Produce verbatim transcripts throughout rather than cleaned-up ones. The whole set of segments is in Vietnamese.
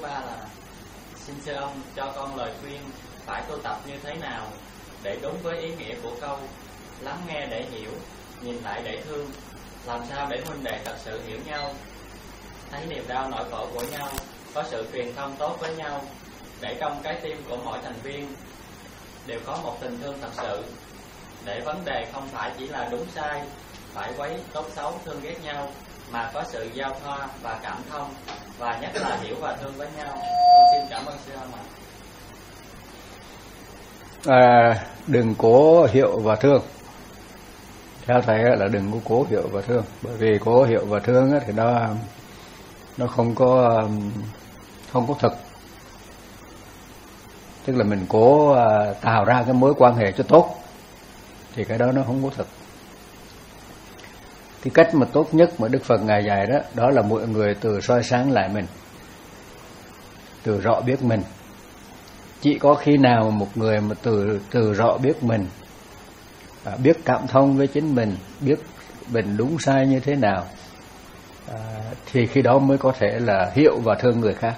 ba là: xin sư ông cho con lời khuyên phải tu tập như thế nào để đúng với ý nghĩa của câu lắng nghe để hiểu, nhìn lại để thương. Làm sao để huynh đệ thật sự hiểu nhau, thấy niềm đau nỗi khổ của nhau, có sự truyền thông tốt với nhau, để trong cái tim của mỗi thành viên đều có một tình thương thật sự, để vấn đề không phải chỉ là đúng sai, phải quấy tốt xấu thương ghét nhau, mà có sự giao thoa và cảm thông, và nhất là hiểu và thương với nhau. Con xin cảm ơn sư ông ạ. À, đừng cố hiểu và thương. Theo thầy là đừng có cố hiểu và thương, bởi vì cố hiểu và thương thì nó nó không có không có thực. Tức là mình cố tạo ra cái mối quan hệ cho tốt thì cái đó nó không có thực. Cái cách mà tốt nhất mà Đức Phật Ngài dạy đó, đó là mọi người từ soi sáng lại mình, từ rõ biết mình. Chỉ có khi nào một người mà từ từ rõ biết mình, à, biết cảm thông với chính mình, biết mình đúng sai như thế nào, à, thì khi đó mới có thể là hiểu và thương người khác.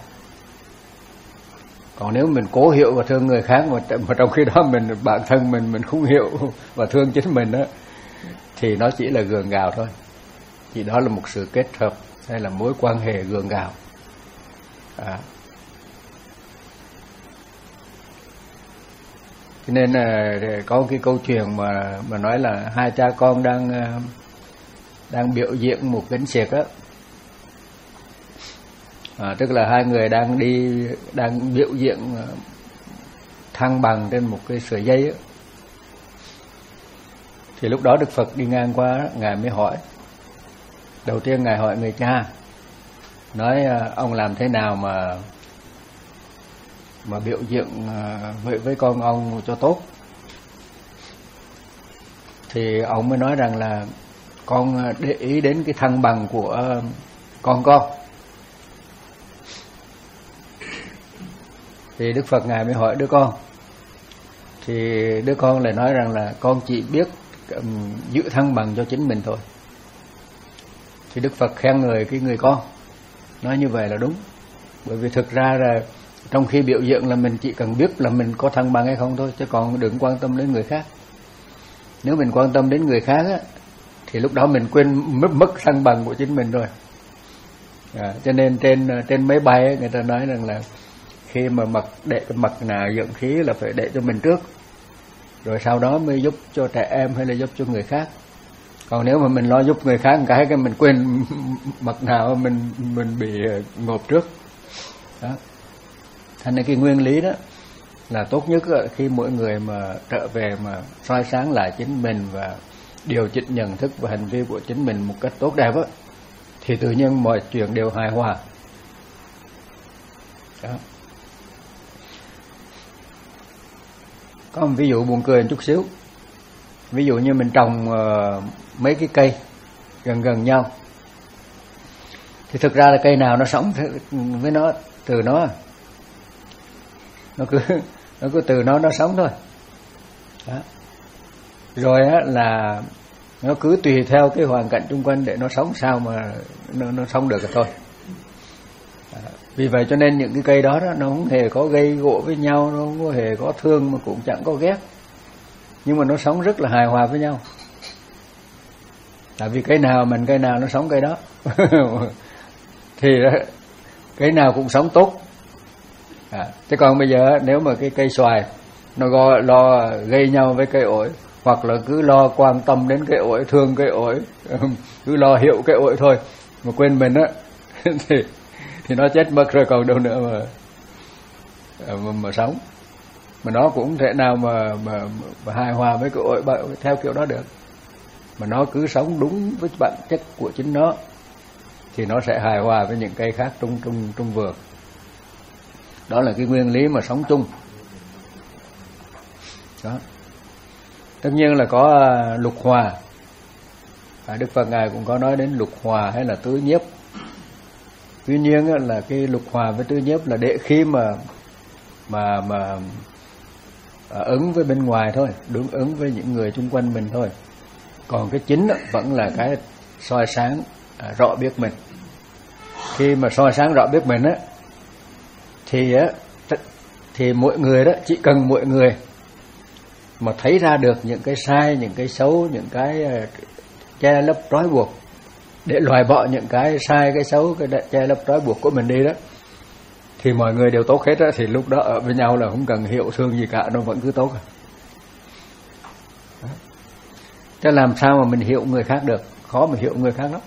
Còn nếu mình cố hiểu và thương người khác mà, mà trong khi đó mình bản thân mình mình không hiểu và thương chính mình đó, thì nó chỉ là gượng gạo thôi. Chỉ đó là một sự kết hợp hay là mối quan hệ gượng gạo. À. Cho nên là có cái câu chuyện mà mà nói là hai cha con đang đang biểu diễn một gánh xiếc á. À, tức là hai người đang đi đang biểu diễn thăng bằng trên một cái sợi dây á. Thì lúc đó Đức Phật đi ngang qua, Ngài mới hỏi. Đầu tiên Ngài hỏi người cha, nói ông làm thế nào mà mà biểu diễn với với con ông cho tốt. Thì ông mới nói rằng là con để ý đến cái thăng bằng của con con. Thì Đức Phật Ngài mới hỏi đứa con. Thì đứa con lại nói rằng là con chỉ biết um, giữ thăng bằng cho chính mình thôi. Thì Đức Phật khen người cái người con, nói như vậy là đúng. Bởi vì thực ra là trong khi biểu diễn là mình chỉ cần biết là mình có thăng bằng hay không thôi, chứ còn đừng quan tâm đến người khác. Nếu mình quan tâm đến người khác á, thì lúc đó mình quên mất mất thăng bằng của chính mình rồi. À, cho nên trên trên máy bay ấy, người ta nói rằng là khi mà mặc để cái mặt nạ dưỡng khí là phải để cho mình trước, rồi sau đó mới giúp cho trẻ em hay là giúp cho người khác. Còn nếu mà mình lo giúp người khác một cái cái mình quên mặt nào mình mình bị ngộp trước. Đó. Thành nên cái nguyên lý đó là tốt nhất khi mỗi người mà trở về mà soi sáng lại chính mình và điều chỉnh nhận thức và hành vi của chính mình một cách tốt đẹp á, thì tự nhiên mọi chuyện đều hài hòa. Đó. Có một ví dụ buồn cười một chút xíu. Ví dụ như mình trồng uh, mấy cái cây gần gần nhau, thì thực ra là cây nào nó sống với nó từ nó nó cứ nó cứ từ nó nó sống thôi. Đó. Rồi á là nó cứ tùy theo cái hoàn cảnh xung quanh để nó sống sao mà nó nó sống được thôi. Đó. Vì vậy cho nên những cái cây đó, đó nó không hề có gây gỗ với nhau, nó không hề có thương mà cũng chẳng có ghét, nhưng mà nó sống rất là hài hòa với nhau. Tại vì cây nào mình cây nào nó sống cây đó. Thì cây nào cũng sống tốt. À, chứ còn bây giờ nếu mà cái cây xoài nó lo, lo gây nhau với cây ổi, hoặc là cứ lo quan tâm đến cây ổi, thương cây ổi, cứ lo hiệu cây ổi thôi mà quên mình á, thì thì nó chết mất rồi còn đâu nữa mà mà, mà sống. Mà nó cũng thể nào mà, mà, mà hài hòa với cái ổi theo kiểu đó được. Mà nó cứ sống đúng với bản chất của chính nó thì nó sẽ hài hòa với những cây khác trong trong trong vườn. Đó là cái nguyên lý mà sống chung. Đó. Tất nhiên là có lục hòa. À, Đức Phật Ngài cũng có nói đến lục hòa hay là tứ nhiếp. Tuy nhiên là cái lục hòa với tứ nhiếp là để khi mà mà mà ứng với bên ngoài thôi, đúng ứng với những người xung quanh mình thôi. Còn cái chính vẫn là cái soi sáng rõ biết mình. Khi mà soi sáng rõ biết mình á, thì á thì mỗi người đó, chỉ cần mỗi người mà thấy ra được những cái sai, những cái xấu, những cái che lấp trói buộc, để loại bỏ những cái sai, cái xấu, cái che lấp trói buộc của mình đi đó, thì mọi người đều tốt hết đó. Thì lúc đó ở với nhau là không cần hiểu thương gì cả, nó vẫn cứ tốt. Chứ làm sao mà mình hiểu người khác được? Khó mà hiểu người khác lắm.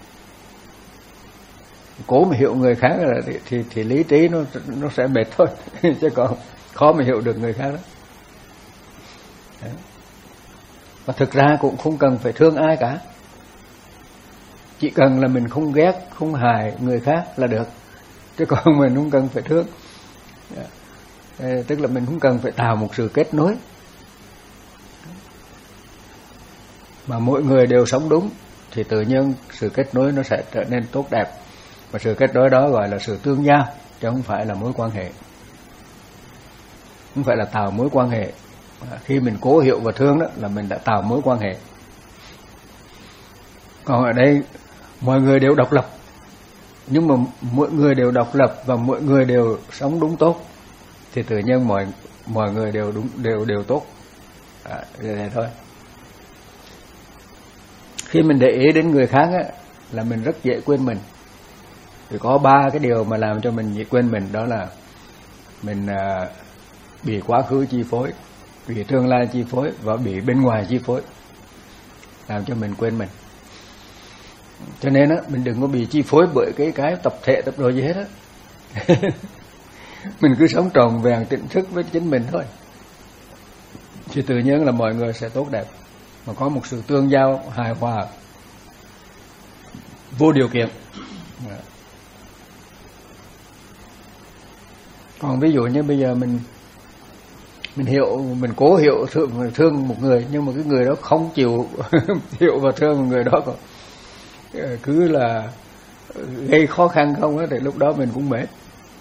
Cố mà hiểu người khác là thì, thì, thì lý trí nó nó sẽ mệt thôi. Chứ còn khó mà hiểu được người khác đó. Đấy. Và thực ra cũng không cần phải thương ai cả. Chỉ cần là mình không ghét, không hại người khác là được. Chứ còn mình không cần phải thương. Tức là mình không cần phải tạo một sự kết nối. Mà mỗi người đều sống đúng thì tự nhiên sự kết nối nó sẽ trở nên tốt đẹp. Và sự kết nối đó gọi là sự tương giao, chứ không phải là mối quan hệ. Không phải là tạo mối quan hệ. Khi mình cố hiểu và thương đó là mình đã tạo mối quan hệ. Còn ở đây mọi người đều độc lập, nhưng mà mỗi người đều độc lập và mỗi người đều sống đúng tốt, thì tự nhiên mọi mọi người đều đúng đều đều tốt. À, vậy này thôi. Khi mình để ý đến người khác á, là mình rất dễ quên mình. Thì có ba cái điều mà làm cho mình dễ quên mình, đó là mình à, bị quá khứ chi phối, bị tương lai chi phối và bị bên ngoài chi phối, làm cho mình quên mình. Cho nên á, mình đừng có bị chi phối bởi cái cái tập thể tập đội gì hết á. Mình cứ sống tròn vẹn tỉnh thức với chính mình thôi, thì tự nhiên là mọi người sẽ tốt đẹp, mà có một sự tương giao hài hòa vô điều kiện. Còn ví dụ như bây giờ mình mình hiểu, mình cố hiểu thương, thương một người, nhưng mà cái người đó không chịu hiểu và thương một người đó, còn cứ là gây khó khăn không á, thì lúc đó mình cũng mệt.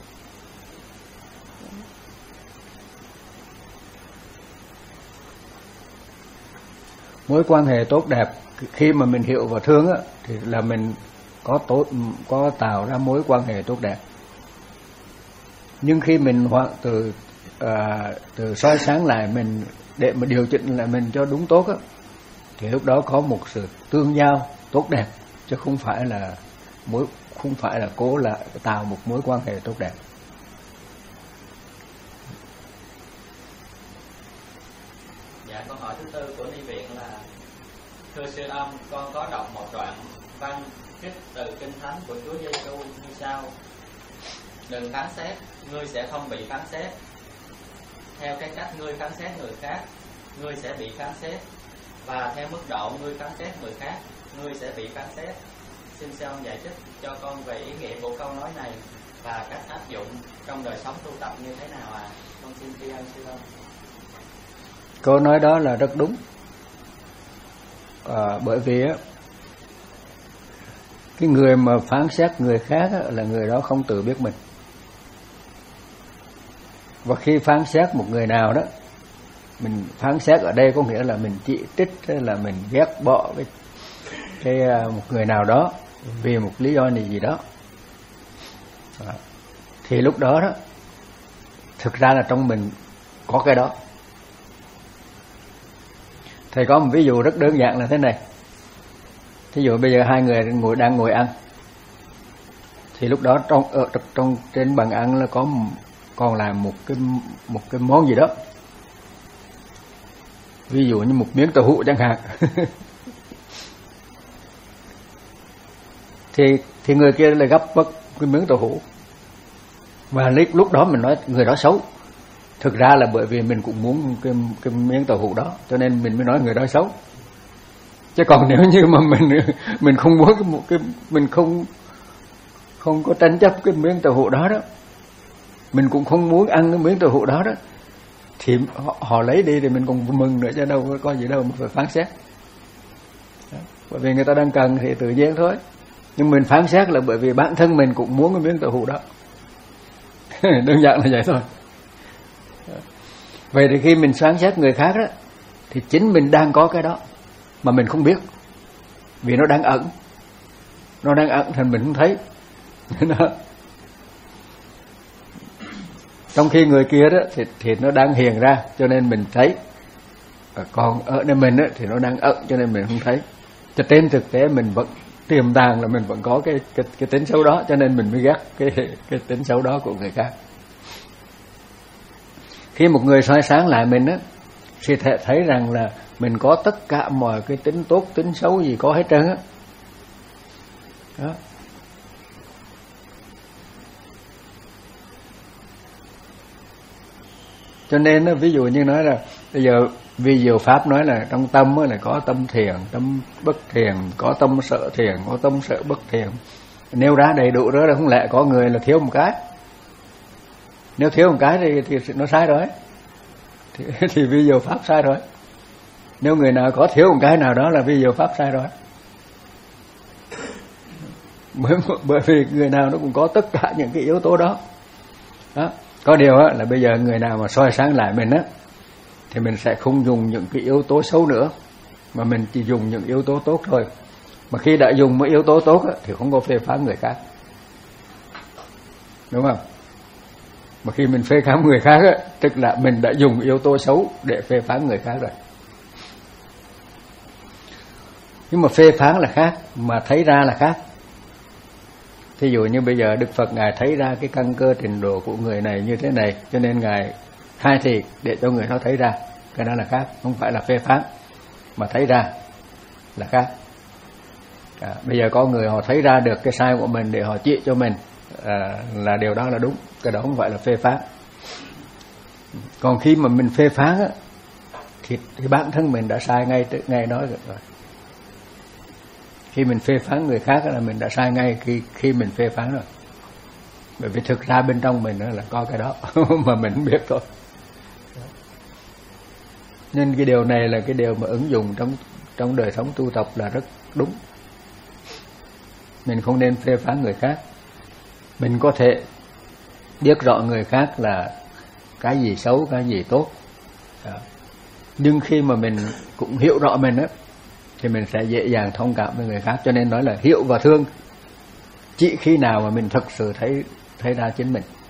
Mối quan hệ tốt đẹp khi mà mình hiểu và thương á, thì là mình có tốt, có tạo ra mối quan hệ tốt đẹp. Nhưng khi mình hoặc từ à, từ soi sáng lại mình để mà điều chỉnh lại mình cho đúng tốt á, thì lúc đó có một sự tương giao tốt đẹp, chứ không phải là mối không phải là cố là tạo một mối quan hệ tốt đẹp. Dạ, câu hỏi thứ tư của Ni Viện là: thưa sư ông, con có đọc một đoạn văn trích từ kinh thánh của Chúa Giêsu như sau: đừng phán xét, ngươi sẽ không bị phán xét. Theo cái cách ngươi phán xét người khác, ngươi sẽ bị phán xét, và theo mức độ ngươi phán xét người khác, ngươi sẽ bị phán xét. Xin sư ông giải thích cho con về ý nghĩa của câu nói này và cách áp dụng trong đời sống tu tập như thế nào à? Con xin tri ân sư ông. Câu nói đó là rất đúng. À, bởi vì á, cái người mà phán xét người khác á, là người đó không tự biết mình. Và khi phán xét một người nào đó, mình phán xét ở đây có nghĩa là mình chỉ trích, là mình ghét bỏ cái, cái một người nào đó vì một lý do gì đó. À, thì lúc đó đó, thực ra là trong mình có cái đó. Thầy có một ví dụ rất đơn giản là thế này. Thí dụ bây giờ hai người ngồi đang ngồi ăn, thì lúc đó trong ở trong trên bàn ăn là có còn lại một cái một cái món gì đó, ví dụ như một miếng tàu hũ chẳng hạn. thì thì người kia lại gấp mất cái miếng tàu hũ, và lúc đó mình nói người đó xấu. Thực ra là bởi vì mình cũng muốn cái, cái miếng tàu hũ đó, cho nên mình mới nói người đó xấu. Chứ còn nếu như mà mình mình không muốn cái, một cái mình không không có tranh chấp cái miếng tàu hũ đó đó, mình cũng không muốn ăn cái miếng tàu hũ đó đó, thì họ, họ lấy đi thì mình còn mừng nữa, chứ đâu có gì đâu mà phải phán xét. Đó. Bởi vì người ta đang cần thì tự nhiên thôi. Nhưng mình phán xét là bởi vì bản thân mình cũng muốn cái miếng tàu hũ đó. Đơn giản là vậy thôi. Đó. Vậy thì khi mình phán xét người khác đó, thì chính mình đang có cái đó mà mình không biết, vì nó đang ẩn, nó đang ẩn thành mình không thấy. Đó. trong khi người kia đó thì, thì nó đang hiện ra cho nên mình thấy, còn ở nơi mình đó, thì nó đang ẩn cho nên mình không thấy. Cho trên thực tế mình vẫn tiềm tàng là mình vẫn có cái cái cái tính xấu đó, cho nên mình mới ghét cái cái tính xấu đó của người khác. Khi một người soi sáng lại mình á, thì thể thấy rằng là mình có tất cả mọi cái tính tốt, tính xấu gì có hết trơn á. Đó. Cho nên ví dụ như nói là bây giờ vì diệu pháp nói là trong tâm là có tâm thiền, tâm bất thiền, có tâm sợ thiền, có tâm sợ bất thiền. Nêu ra đầy đủ đó là không lẽ có người là thiếu một cái. Nếu thiếu một cái thì, thì nó sai rồi. Thì, thì vi diệu pháp sai rồi. Nếu người nào có thiếu một cái nào đó là vi diệu pháp sai rồi. Bởi, bởi vì người nào nó cũng có tất cả những cái yếu tố đó. Đó. Có điều á, là bây giờ người nào mà soi sáng lại mình á, thì mình sẽ không dùng những cái yếu tố xấu nữa, mà mình chỉ dùng những yếu tố tốt thôi. Mà khi đã dùng mấy yếu tố tốt á, thì không có phê phán người khác, đúng không? Mà khi mình phê phán người khác á, tức là mình đã dùng yếu tố xấu để phê phán người khác rồi. Nhưng mà phê phán là khác, mà thấy ra là khác. Thí dụ như bây giờ Đức Phật Ngài thấy ra cái căn cơ trình độ của người này như thế này, cho nên Ngài khai thị để cho người đó thấy ra. Cái đó là khác, không phải là phê phán, mà thấy ra là khác. À, bây giờ có người họ thấy ra được cái sai của mình để họ chỉ cho mình, à, là điều đó là đúng. Cái đó không phải là phê phán. Còn khi mà mình phê phán á, thì, thì bản thân mình đã sai ngay ngay đó rồi. Khi mình phê phán người khác là mình đã sai ngay khi khi mình phê phán rồi. Bởi vì thực ra bên trong mình là có cái đó mà mình không biết thôi. Nên cái điều này là cái điều mà ứng dụng trong trong đời sống tu tập là rất đúng. Mình không nên phê phán người khác. Mình có thể biết rõ người khác là cái gì xấu, cái gì tốt. Đó. Nhưng khi mà mình cũng hiểu rõ mình á, thì mình sẽ dễ dàng thông cảm với người khác. Cho nên nói là hiểu và thương chỉ khi nào mà mình thực sự thấy thấy ra chính mình.